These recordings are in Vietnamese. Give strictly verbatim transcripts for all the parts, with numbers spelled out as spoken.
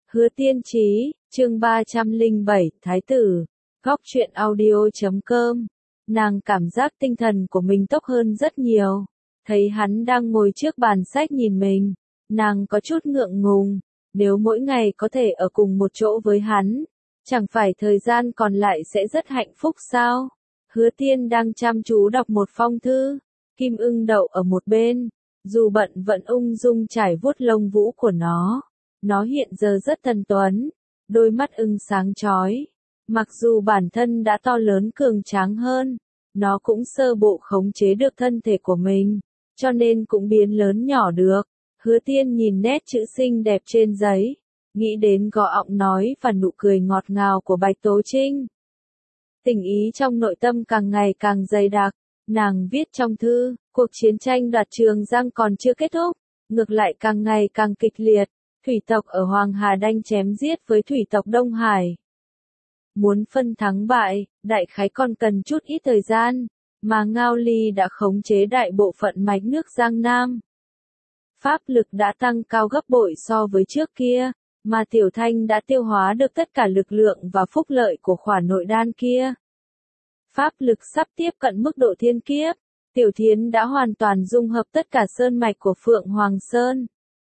Hứa Tiên Trí, chương ba trăm lẻ bảy, Thái tử, góc truyện audio chấm com. Nàng cảm giác tinh thần của mình tốt hơn rất nhiều. Thấy hắn đang ngồi trước bàn sách nhìn mình, nàng có chút ngượng ngùng. Nếu mỗi ngày có thể ở cùng một chỗ với hắn, chẳng phải thời gian còn lại sẽ rất hạnh phúc sao? Hứa Tiên đang chăm chú đọc một phong thư, Kim Ưng đậu ở một bên, dù bận vẫn ung dung trải vuốt lông vũ của nó. Nó hiện giờ rất thanh tuấn, đôi mắt ưng sáng chói. Mặc dù bản thân đã to lớn cường tráng hơn, nó cũng sơ bộ khống chế được thân thể của mình, cho nên cũng biến lớn nhỏ được. Hứa Tiên nhìn nét chữ xinh đẹp trên giấy, nghĩ đến gò ọng nói và nụ cười ngọt ngào của Bạch Tố Trinh. Tình ý trong nội tâm càng ngày càng dày đặc, nàng viết trong thư, cuộc chiến tranh đoạt Trường Giang còn chưa kết thúc, ngược lại càng ngày càng kịch liệt. Thủy tộc ở Hoàng Hà Đanh chém giết với thủy tộc Đông Hải. Muốn phân thắng bại, đại khái còn cần chút ít thời gian, mà Ngao Ly đã khống chế đại bộ phận mạch nước Giang Nam. Pháp lực đã tăng cao gấp bội so với trước kia, mà Tiểu Thanh đã tiêu hóa được tất cả lực lượng và phúc lợi của khỏa nội đan kia. Pháp lực sắp tiếp cận mức độ thiên kiếp, Tiểu Thiến đã hoàn toàn dung hợp tất cả sơn mạch của Phượng Hoàng Sơn.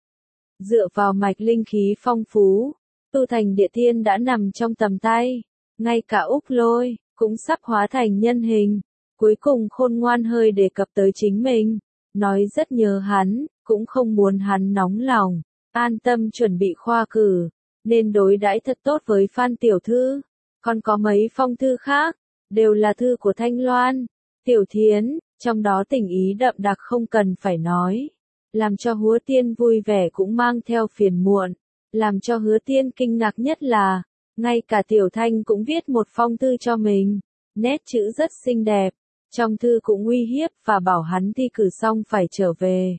Dựa vào mạch linh khí phong phú, tu thành địa thiên đã nằm trong tầm tay, ngay cả Úc Lôi cũng sắp hóa thành nhân hình. Cuối cùng Khôn Ngoan hơi đề cập tới chính mình, nói rất nhớ hắn, cũng không muốn hắn nóng lòng, an tâm chuẩn bị khoa cử, nên đối đãi thật tốt với Phan tiểu thư. Còn có mấy phong thư khác, đều là thư của Thanh Loan, Tiểu Thiến, trong đó tình ý đậm đặc không cần phải nói. Làm cho Hứa Tiên vui vẻ cũng mang theo phiền muộn. Làm cho Hứa Tiên kinh ngạc nhất là, ngay cả Tiểu Thanh cũng viết một phong thư cho mình. Nét chữ rất xinh đẹp. Trong thư cũng uy hiếp và bảo hắn thi cử xong phải trở về.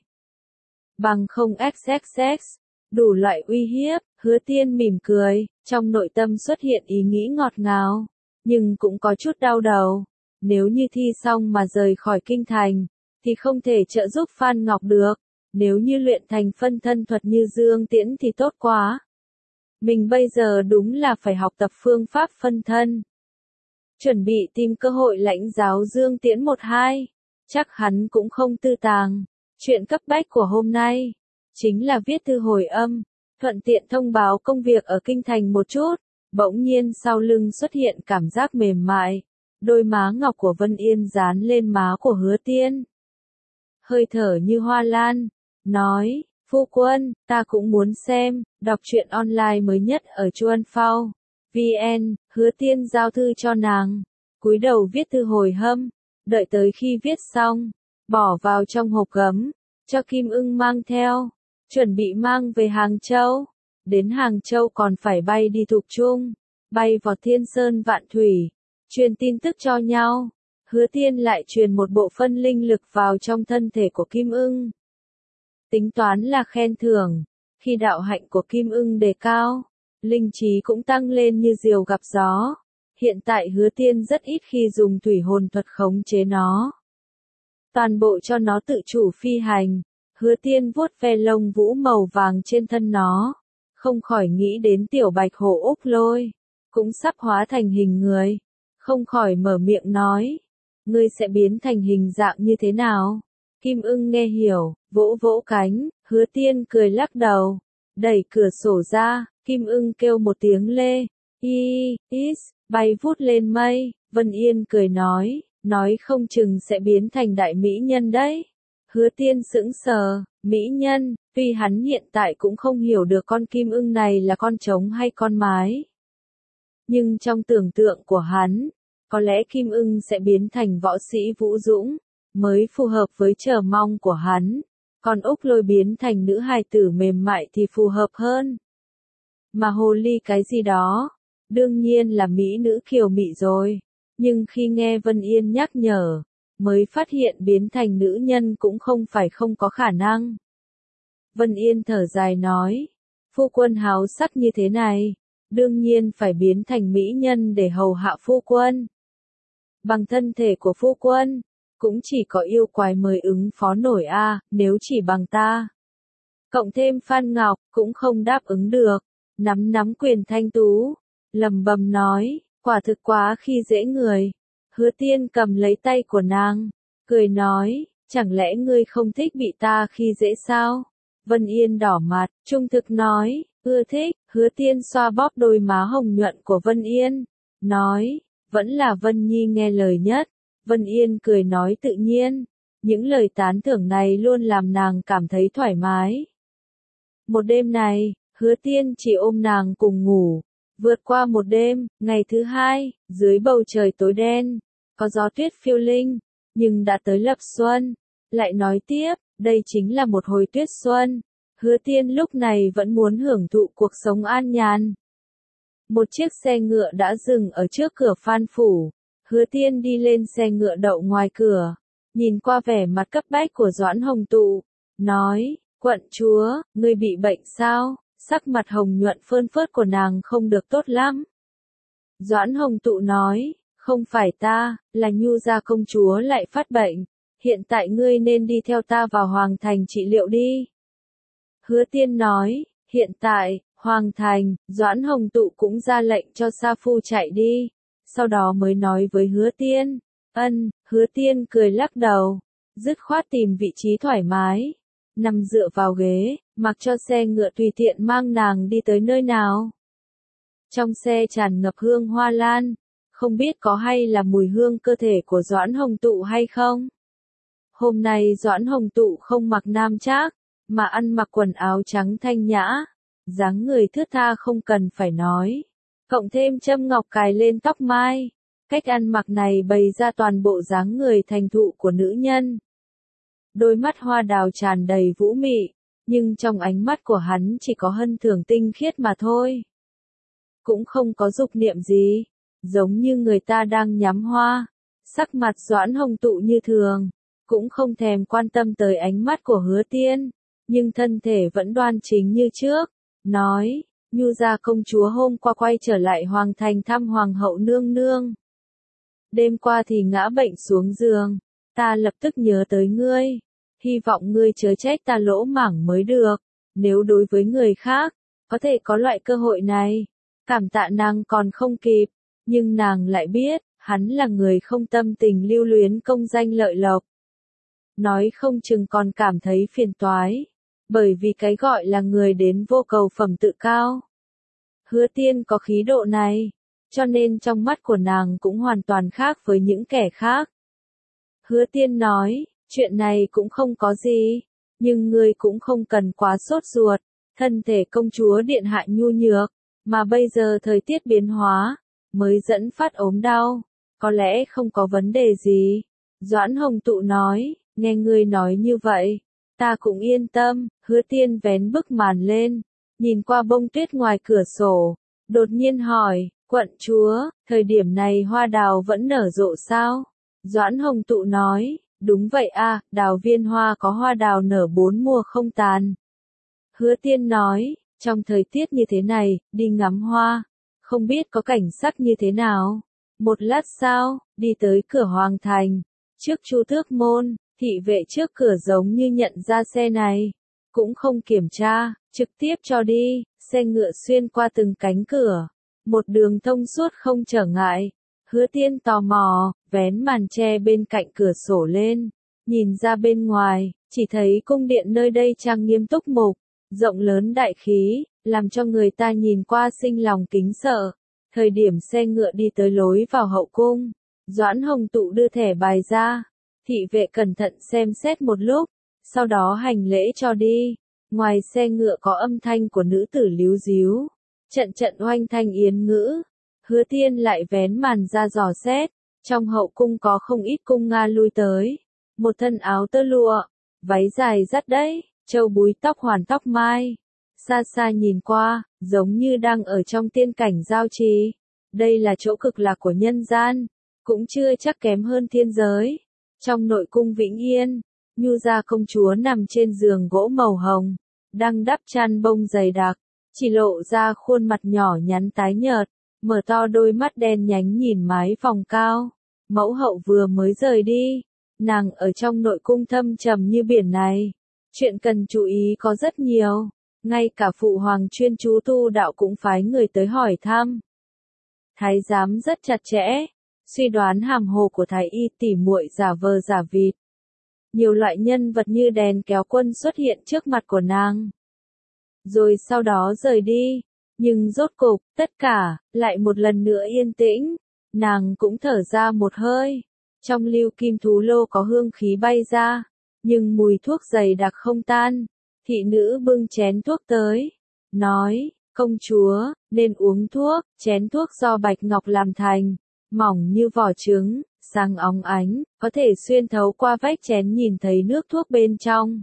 Bằng không xxx, đủ loại uy hiếp. Hứa Tiên mỉm cười, trong nội tâm xuất hiện ý nghĩ ngọt ngào, nhưng cũng có chút đau đầu. Nếu như thi xong mà rời khỏi kinh thành, thì không thể trợ giúp Phan Ngọc được. Nếu như luyện thành phân thân thuật như Dương Tiễn thì tốt quá. Mình bây giờ đúng là phải học tập phương pháp phân thân. Chuẩn bị tìm cơ hội lãnh giáo Dương Tiễn một hai. Chắc hắn cũng không tư tàng. Chuyện cấp bách của hôm nay chính là viết thư hồi âm, thuận tiện thông báo công việc ở kinh thành một chút. Bỗng nhiên sau lưng xuất hiện cảm giác mềm mại. Đôi má ngọc của Vân Yên dán lên má của Hứa Tiên. Hơi thở như hoa lan. Nói, phu quân, ta cũng muốn xem, đọc truyện online mới nhất ở Chuan Phao. vn, Hứa Tiên giao thư cho nàng, cúi đầu viết thư hồi hâm, đợi tới khi viết xong, bỏ vào trong hộp gấm, cho Kim Ưng mang theo, chuẩn bị mang về Hàng Châu. Đến Hàng Châu còn phải bay đi Thục Trung, bay vào Thiên Sơn Vạn Thủy, truyền tin tức cho nhau. Hứa Tiên lại truyền một bộ phân linh lực vào trong thân thể của Kim Ưng. Tính toán là khen thưởng, khi đạo hạnh của Kim Ưng đề cao, linh trí cũng tăng lên như diều gặp gió. Hiện tại Hứa Tiên rất ít khi dùng thủy hồn thuật khống chế nó. Toàn bộ cho nó tự chủ phi hành. Hứa Tiên vuốt ve lông vũ màu vàng trên thân nó, không khỏi nghĩ đến tiểu bạch hổ Úc Lôi, cũng sắp hóa thành hình người, không khỏi mở miệng nói, ngươi sẽ biến thành hình dạng như thế nào? Kim Ưng nghe hiểu, vỗ vỗ cánh. Hứa Tiên cười lắc đầu, đẩy cửa sổ ra. Kim Ưng kêu một tiếng lê, y, is, bay vút lên mây. Vân Yên cười nói, nói không chừng sẽ biến thành đại mỹ nhân đấy. Hứa Tiên sững sờ, mỹ nhân, tuy hắn hiện tại cũng không hiểu được con Kim Ưng này là con trống hay con mái. Nhưng trong tưởng tượng của hắn, có lẽ Kim Ưng sẽ biến thành võ sĩ vũ dũng, mới phù hợp với chờ mong của hắn. Còn Úc Lôi biến thành nữ hài tử mềm mại thì phù hợp hơn. Mà hồ ly cái gì đó, đương nhiên là mỹ nữ kiều mị rồi. Nhưng khi nghe Vân Yên nhắc nhở, mới phát hiện biến thành nữ nhân cũng không phải không có khả năng. Vân Yên thở dài nói, phu quân háo sắc như thế này, đương nhiên phải biến thành mỹ nhân để hầu hạ phu quân. Bằng thân thể của phu quân, cũng chỉ có yêu quái mới ứng phó nổi a, nếu chỉ bằng ta. Cộng thêm Phan Ngọc, cũng không đáp ứng được. nắm nắm quyền thanh tú, lầm bầm nói, quả thực quá khi dễ người. Hứa Tiên cầm lấy tay của nàng, cười nói, chẳng lẽ ngươi không thích bị ta khi dễ sao? Vân Yên đỏ mặt, trung thực nói, ưa thích. Hứa Tiên xoa bóp đôi má hồng nhuận của Vân Yên, nói, vẫn là Vân Nhi nghe lời nhất. Vân Yên cười nói tự nhiên, những lời tán thưởng này luôn làm nàng cảm thấy thoải mái. Một đêm này, Hứa Tiên chỉ ôm nàng cùng ngủ. Vượt qua một đêm, ngày thứ hai, dưới bầu trời tối đen, có gió tuyết phiêu linh, nhưng đã tới lập xuân. Lại nói tiếp, đây chính là một hồi tuyết xuân. Hứa Tiên lúc này vẫn muốn hưởng thụ cuộc sống an nhàn. Một chiếc xe ngựa đã dừng ở trước cửa Phan phủ. Hứa Tiên đi lên xe ngựa đậu ngoài cửa, nhìn qua vẻ mặt cấp bách của Doãn Hồng Tụ, nói, quận chúa, ngươi bị bệnh sao? Sắc mặt hồng nhuận phơn phớt của nàng không được tốt lắm. Doãn Hồng Tụ nói, không phải ta, là Nhu gia công chúa lại phát bệnh. Hiện tại ngươi nên đi theo ta vào Hoàng Thành trị liệu đi. Hứa Tiên nói, hiện tại, Hoàng Thành, Doãn Hồng Tụ cũng ra lệnh cho Sa Phu chạy đi. Sau đó mới nói với Hứa Tiên, ân. Hứa Tiên cười lắc đầu, dứt khoát tìm vị trí thoải mái, nằm dựa vào ghế, mặc cho xe ngựa tùy tiện mang nàng đi tới nơi nào. Trong xe tràn ngập hương hoa lan, không biết có hay là mùi hương cơ thể của Doãn Hồng Tụ hay không. Hôm nay Doãn Hồng Tụ không mặc nam trác, mà ăn mặc quần áo trắng thanh nhã, dáng người thướt tha không cần phải nói, cộng thêm châm ngọc cài lên tóc mai, cách ăn mặc này bày ra toàn bộ dáng người thành thụ của nữ nhân. Đôi mắt hoa đào tràn đầy vũ mị, nhưng trong ánh mắt của hắn chỉ có hân thường tinh khiết mà thôi. Cũng không có dục niệm gì, giống như người ta đang nhắm hoa. Sắc mặt Doãn Hồng Tụ như thường, cũng không thèm quan tâm tới ánh mắt của Hứa Tiên, nhưng thân thể vẫn đoan chính như trước, nói, Nhu gia công chúa hôm qua quay trở lại Hoàng Thành thăm Hoàng hậu nương nương. Đêm qua thì ngã bệnh xuống giường, ta lập tức nhớ tới ngươi, hy vọng ngươi chớ trách ta lỗ mãng mới được, nếu đối với người khác, có thể có loại cơ hội này, cảm tạ nàng còn không kịp, nhưng nàng lại biết, hắn là người không tâm tình lưu luyến công danh lợi lộc. Nói không chừng còn cảm thấy phiền toái, bởi vì cái gọi là người đến vô cầu phẩm tự cao. Hứa Tiên có khí độ này, cho nên trong mắt của nàng cũng hoàn toàn khác với những kẻ khác. Hứa Tiên nói, chuyện này cũng không có gì, nhưng ngươi cũng không cần quá sốt ruột, thân thể công chúa điện hạ nhu nhược, mà bây giờ thời tiết biến hóa, mới dẫn phát ốm đau, có lẽ không có vấn đề gì. Doãn Hồng Tụ nói, nghe ngươi nói như vậy, ta cũng yên tâm. Hứa Tiên vén bức màn lên, nhìn qua bông tuyết ngoài cửa sổ, đột nhiên hỏi, quận chúa, thời điểm này hoa đào vẫn nở rộ sao? Doãn Hồng Tụ nói, đúng vậy a, đào viên hoa có hoa đào nở bốn mùa không tàn. Hứa Tiên nói, trong thời tiết như thế này, đi ngắm hoa, không biết có cảnh sắc như thế nào. Một lát sau, đi tới cửa Hoàng Thành, trước Chu Tước Môn, thị vệ trước cửa giống như nhận ra xe này, cũng không kiểm tra, trực tiếp cho đi, xe ngựa xuyên qua từng cánh cửa, một đường thông suốt không trở ngại. Hứa Tiên tò mò, vén màn che bên cạnh cửa sổ lên, nhìn ra bên ngoài, chỉ thấy cung điện nơi đây trang nghiêm túc mục, rộng lớn đại khí, làm cho người ta nhìn qua sinh lòng kính sợ. Thời điểm xe ngựa đi tới lối vào hậu cung, Doãn Hồng Tụ đưa thẻ bài ra, thị vệ cẩn thận xem xét một lúc, sau đó hành lễ cho đi. Ngoài xe ngựa có âm thanh của nữ tử líu díu, trận trận oanh thanh yến ngữ. Hứa Tiên lại vén màn ra dò xét, trong hậu cung có không ít cung Nga lui tới, một thân áo tơ lụa, váy dài dắt đấy, châu búi tóc hoàn tóc mai, xa xa nhìn qua, giống như đang ở trong tiên cảnh giao trì. Đây là chỗ cực lạc của nhân gian, cũng chưa chắc kém hơn thiên giới. Trong nội cung Vĩnh Yên, Nhu gia công chúa nằm trên giường gỗ màu hồng, đang đắp chăn bông dày đặc, chỉ lộ ra khuôn mặt nhỏ nhắn tái nhợt, mở to đôi mắt đen nhánh nhìn mái phòng cao. Mẫu hậu vừa mới rời đi, nàng ở trong nội cung thâm trầm như biển này, chuyện cần chú ý có rất nhiều. ngay cả phụ hoàng chuyên chú tu đạo cũng phái người tới hỏi thăm. Thái giám rất chặt chẽ, suy đoán hàm hồ của thái y tỉ muội giả vờ giả vịt. Nhiều loại nhân vật như đèn kéo quân xuất hiện trước mặt của nàng. Rồi sau đó rời đi, nhưng rốt cục, tất cả, lại một lần nữa yên tĩnh, nàng cũng thở ra một hơi. Trong lưu kim thú lô có hương khí bay ra, nhưng mùi thuốc dày đặc không tan. Thị nữ bưng chén thuốc tới, nói, công chúa, nên uống thuốc, chén thuốc do bạch ngọc làm thành, mỏng như vỏ trứng, sáng óng ánh, có thể xuyên thấu qua vách chén nhìn thấy nước thuốc bên trong.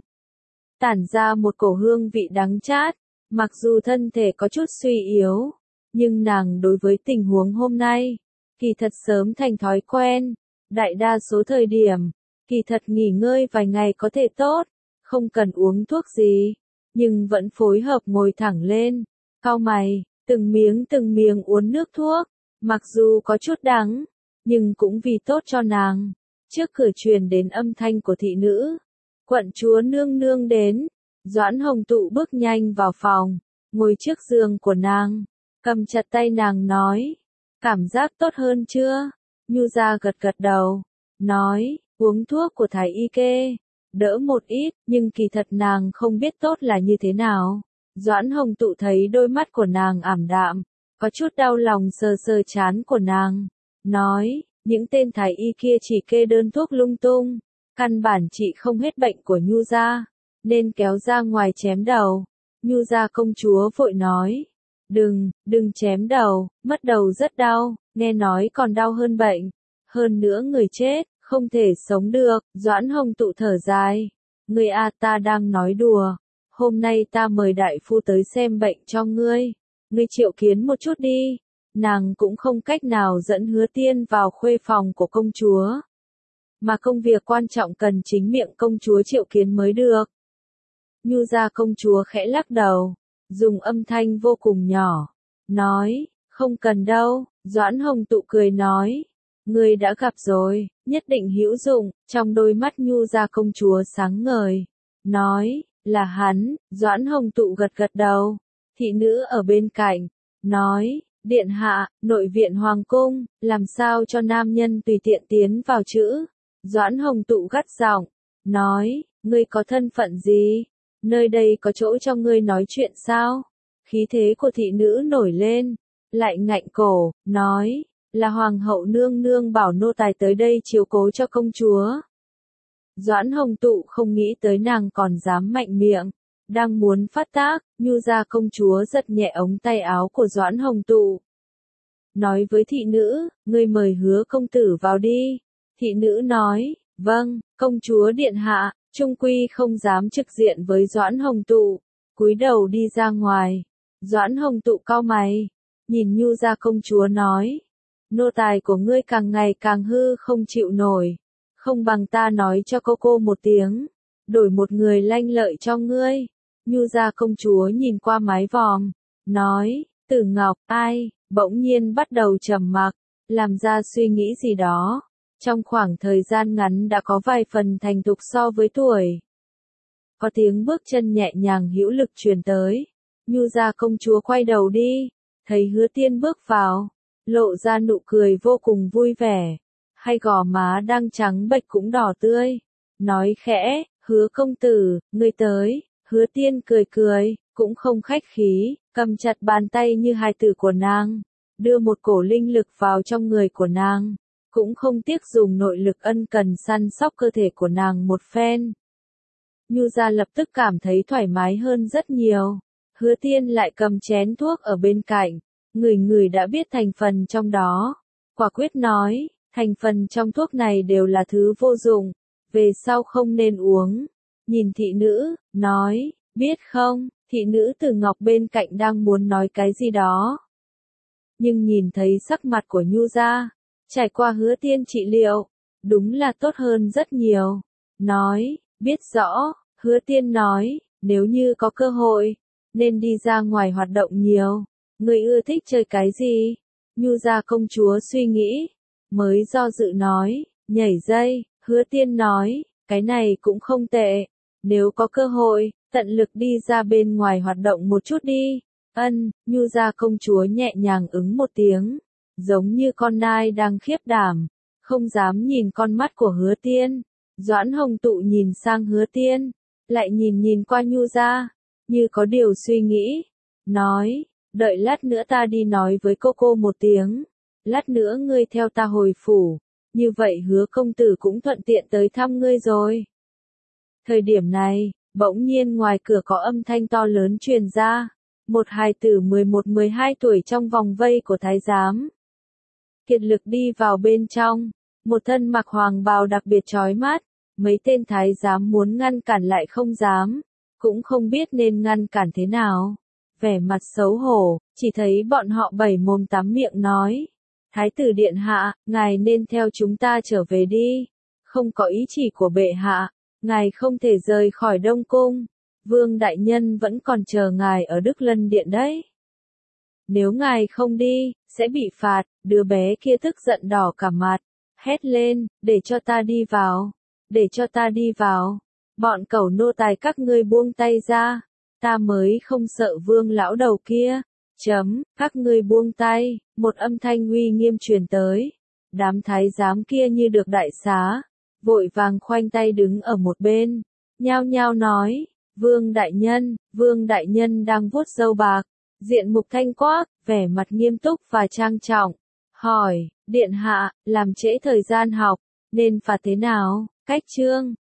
Tản ra một cổ hương vị đắng chát, mặc dù thân thể có chút suy yếu, nhưng nàng đối với tình huống hôm nay, kỳ thật sớm thành thói quen, đại đa số thời điểm, kỳ thật nghỉ ngơi vài ngày có thể tốt, không cần uống thuốc gì, nhưng vẫn phối hợp ngồi thẳng lên, cau mày, từng miếng từng miếng uống nước thuốc, mặc dù có chút đắng, nhưng cũng vì tốt cho nàng. Trước cửa truyền đến âm thanh của thị nữ, quận chúa nương nương đến. Doãn Hồng Tụ bước nhanh vào phòng, ngồi trước giường của nàng, cầm chặt tay nàng nói, cảm giác tốt hơn chưa? Nhu Gia gật gật đầu, nói, uống thuốc của thái y kê, đỡ một ít, nhưng kỳ thật nàng không biết tốt là như thế nào. Doãn Hồng Tụ thấy đôi mắt của nàng ảm đạm, có chút đau lòng sờ sờ trán của nàng, nói, những tên thái y kia chỉ kê đơn thuốc lung tung, căn bản trị không hết bệnh của Nhu Gia, nên kéo ra ngoài chém đầu. Nhu Gia công chúa vội nói, đừng, đừng chém đầu, mất đầu rất đau, nghe nói còn đau hơn bệnh, hơn nữa người chết, không thể sống được. Doãn Hồng Tụ thở dài, ngươi a ta đang nói đùa, hôm nay ta mời đại phu tới xem bệnh cho ngươi, ngươi triệu kiến một chút đi. Nàng cũng không cách nào dẫn Hứa Tiên vào khuê phòng của công chúa, mà công việc quan trọng cần chính miệng công chúa triệu kiến mới được. Nhu Gia công chúa khẽ lắc đầu, dùng âm thanh vô cùng nhỏ, nói, không cần đâu. Doãn Hồng Tụ cười nói, ngươi đã gặp rồi, nhất định hữu dụng. Trong đôi mắt Nhu Gia công chúa sáng ngời, nói, là hắn. Doãn Hồng Tụ gật gật đầu. Thị nữ ở bên cạnh, nói, điện hạ, nội viện hoàng cung, làm sao cho nam nhân tùy tiện tiến vào chữ. Doãn Hồng Tụ gắt giọng, nói, ngươi có thân phận gì? Nơi đây có chỗ cho ngươi nói chuyện sao? Khí thế của thị nữ nổi lên, lại ngạnh cổ, nói, là hoàng hậu nương nương bảo nô tài tới đây chiếu cố cho công chúa. Doãn Hồng Tụ không nghĩ tới nàng còn dám mạnh miệng, đang muốn phát tác, Nhu Gia công chúa giật nhẹ ống tay áo của Doãn Hồng Tụ. Nói với thị nữ, ngươi mời Hứa công tử vào đi. Thị nữ nói, vâng, công chúa điện hạ. Trung quy không dám trực diện với Doãn Hồng Tụ, cúi đầu đi ra ngoài. Doãn Hồng Tụ cau mày, nhìn Nhu Gia công chúa nói, nô tài của ngươi càng ngày càng hư không chịu nổi, không bằng ta nói cho cô cô một tiếng, đổi một người lanh lợi cho ngươi. Nhu Gia công chúa nhìn qua mái vòm, nói, Tử Ngọc, ai, bỗng nhiên bắt đầu trầm mặc, làm ra suy nghĩ gì đó. Trong khoảng thời gian ngắn đã có vài phần thành thục so với tuổi. Có tiếng bước chân nhẹ nhàng hữu lực truyền tới. Nhu Gia công chúa quay đầu đi, thấy Hứa Tiên bước vào, lộ ra nụ cười vô cùng vui vẻ. Hai gò má đang trắng bệch cũng đỏ tươi. Nói khẽ, Hứa công tử, ngươi tới. Hứa Tiên cười cười, cũng không khách khí, cầm chặt bàn tay như hài tử của nàng, đưa một cổ linh lực vào trong người của nàng. Cũng không tiếc dùng nội lực ân cần săn sóc cơ thể của nàng một phen. Nhu Gia lập tức cảm thấy thoải mái hơn rất nhiều. Hứa Tiên lại cầm chén thuốc ở bên cạnh, người người đã biết thành phần trong đó. Quả quyết nói, thành phần trong thuốc này đều là thứ vô dụng, về sau không nên uống. Nhìn thị nữ, nói, biết không, thị nữ Tử Ngọc bên cạnh đang muốn nói cái gì đó. Nhưng nhìn thấy sắc mặt của Nhu Gia, trải qua Hứa Tiên trị liệu, đúng là tốt hơn rất nhiều. Nói, biết rõ. Hứa Tiên nói, nếu như có cơ hội, nên đi ra ngoài hoạt động nhiều. Ngươi ưa thích chơi cái gì? Nhu Gia công chúa suy nghĩ, mới do dự nói, nhảy dây. Hứa Tiên nói, cái này cũng không tệ. Nếu có cơ hội, tận lực đi ra bên ngoài hoạt động một chút đi. Ân, Nhu gia công chúa nhẹ nhàng ứng một tiếng, giống như con nai đang khiếp đảm, không dám nhìn con mắt của Hứa Tiên. Doãn Hồng Tụ nhìn sang Hứa Tiên, lại nhìn nhìn qua Nhu gia, như có điều suy nghĩ, nói, đợi lát nữa ta đi nói với cô cô một tiếng, lát nữa ngươi theo ta hồi phủ, như vậy Hứa công tử cũng thuận tiện tới thăm ngươi rồi. Thời điểm này, bỗng nhiên ngoài cửa có âm thanh to lớn truyền ra, một hài tử mười một mười hai tuổi trong vòng vây của thái giám. Kiệt lực đi vào bên trong, một thân mặc hoàng bào đặc biệt chói mắt, mấy tên thái giám muốn ngăn cản lại không dám, cũng không biết nên ngăn cản thế nào. Vẻ mặt xấu hổ, chỉ thấy bọn họ bảy mồm tám miệng nói, Thái tử điện hạ, ngài nên theo chúng ta trở về đi, không có ý chỉ của bệ hạ, ngài không thể rời khỏi Đông Cung, Vương đại nhân vẫn còn chờ ngài ở Đức Lân Điện đấy. Nếu ngài không đi, sẽ bị phạt. Đứa bé kia tức giận đỏ cả mặt, hét lên, để cho ta đi vào, để cho ta đi vào, bọn cẩu nô tài các ngươi buông tay ra, ta mới không sợ Vương lão đầu kia, chấm, các ngươi buông tay, một âm thanh uy nghiêm truyền tới, đám thái giám kia như được đại xá, vội vàng khoanh tay đứng ở một bên, nhao nhao nói, Vương đại nhân, Vương đại nhân đang vuốt râu bạc, diện mục thanh quắc, vẻ mặt nghiêm túc và trang trọng, hỏi, điện hạ, làm trễ thời gian học, nên phạt thế nào? Cách chương